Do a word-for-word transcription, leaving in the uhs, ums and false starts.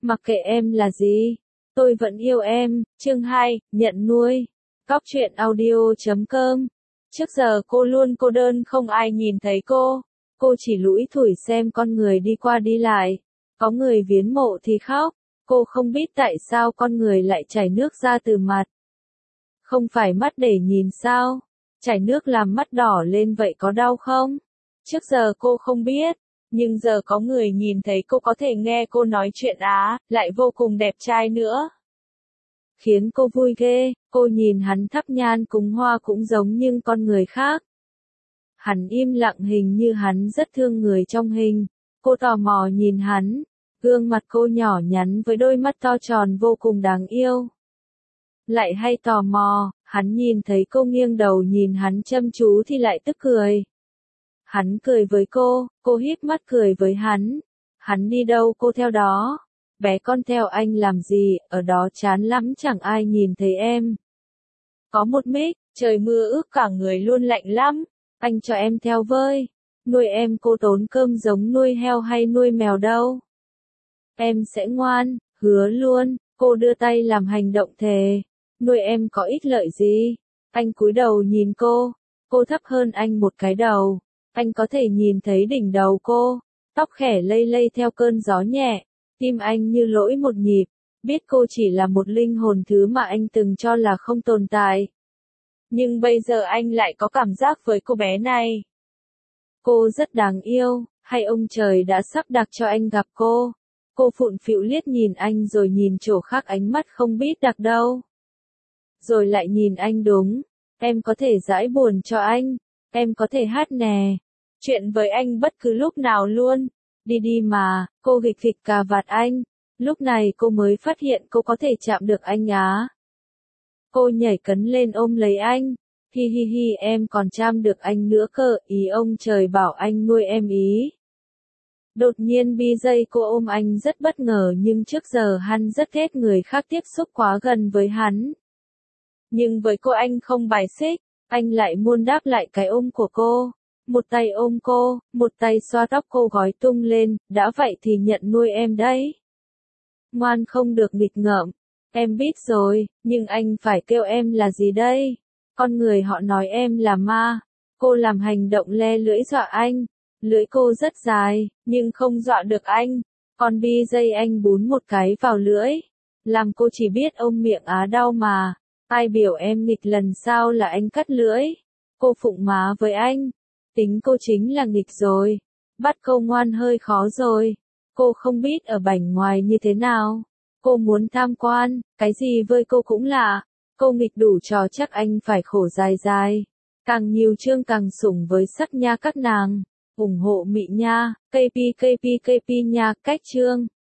Mặc kệ em là gì, tôi vẫn yêu em. Chương hai, nhận nuôi. Cóc truyện audio chấm com. Trước giờ cô luôn cô đơn không ai nhìn thấy cô. Cô chỉ lủi thủi xem con người đi qua đi lại. Có người viếng mộ thì khóc. Cô không biết tại sao con người lại chảy nước ra từ mặt. Không phải mắt để nhìn sao? Chảy nước làm mắt đỏ lên vậy có đau không? Trước giờ cô không biết. Nhưng giờ có người nhìn thấy cô có thể nghe cô nói chuyện á, lại vô cùng đẹp trai nữa. Khiến cô vui ghê, cô nhìn hắn thắp nhang cúng hoa cũng giống như con người khác. Hắn im lặng hình như hắn rất thương người trong hình. Cô tò mò nhìn hắn, gương mặt cô nhỏ nhắn với đôi mắt to tròn vô cùng đáng yêu. Lại hay tò mò, hắn nhìn thấy cô nghiêng đầu nhìn hắn chăm chú thì lại tức cười. Hắn cười với cô, cô híp mắt cười với hắn. Hắn đi đâu cô theo đó. Bé con theo anh làm gì, ở đó chán lắm chẳng ai nhìn thấy em. Có một mít, trời mưa ướt cả người luôn lạnh lắm. Anh cho em theo với. Nuôi em cô tốn cơm giống nuôi heo hay nuôi mèo đâu. Em sẽ ngoan, hứa luôn. Cô đưa tay làm hành động thề. Nuôi em có ích lợi gì? Anh cúi đầu nhìn cô. Cô thấp hơn anh một cái đầu. Anh có thể nhìn thấy đỉnh đầu cô. Tóc khẽ lay lay theo cơn gió nhẹ. Tim anh như lỗi một nhịp. Biết cô chỉ là một linh hồn thứ mà anh từng cho là không tồn tại. Nhưng bây giờ anh lại có cảm giác với cô bé này. Cô rất đáng yêu, hay ông trời đã sắp đặt cho anh gặp cô? Cô phụn phịu liếc nhìn anh rồi nhìn chỗ khác ánh mắt không biết đặt đâu. Rồi lại nhìn anh đúng. Em có thể giải buồn cho anh. Em có thể hát nè. Chuyện với anh bất cứ lúc nào luôn. Đi đi mà, cô gịch gịch cà vạt anh. Lúc này cô mới phát hiện cô có thể chạm được anh á. Cô nhảy cấn lên ôm lấy anh. Hi hi hi em còn chạm được anh nữa cơ, ý ông trời bảo anh nuôi em ý. Đột nhiên bi giây cô ôm anh rất bất ngờ nhưng trước giờ hắn rất ghét người khác tiếp xúc quá gần với hắn. Nhưng với cô anh không bài xích, anh lại muốn đáp lại cái ôm của cô. Một tay ôm cô, một tay xoa tóc cô gói tung lên, đã vậy thì nhận nuôi em đấy. Ngoan không được nghịch ngợm. Em biết rồi, nhưng anh phải kêu em là gì đây? Con người họ nói em là ma. Cô làm hành động le lưỡi dọa anh. Lưỡi cô rất dài, nhưng không dọa được anh. Còn bi dây anh bún một cái vào lưỡi. Làm cô chỉ biết ôm miệng á đau mà. Ai biểu em nghịch lần sau là anh cắt lưỡi. Cô phụng má với anh. Tính cô chính là nghịch rồi. Bắt cô ngoan hơi khó rồi. Cô không biết ở bảnh ngoài như thế nào. Cô muốn tham quan, cái gì với cô cũng lạ. Cô nghịch đủ trò chắc anh phải khổ dài dài. Càng nhiều chương càng sủng với sắc nha các nàng. ủng hộ Mị Nha, ca pê ca pê ca pê nha, cách chương.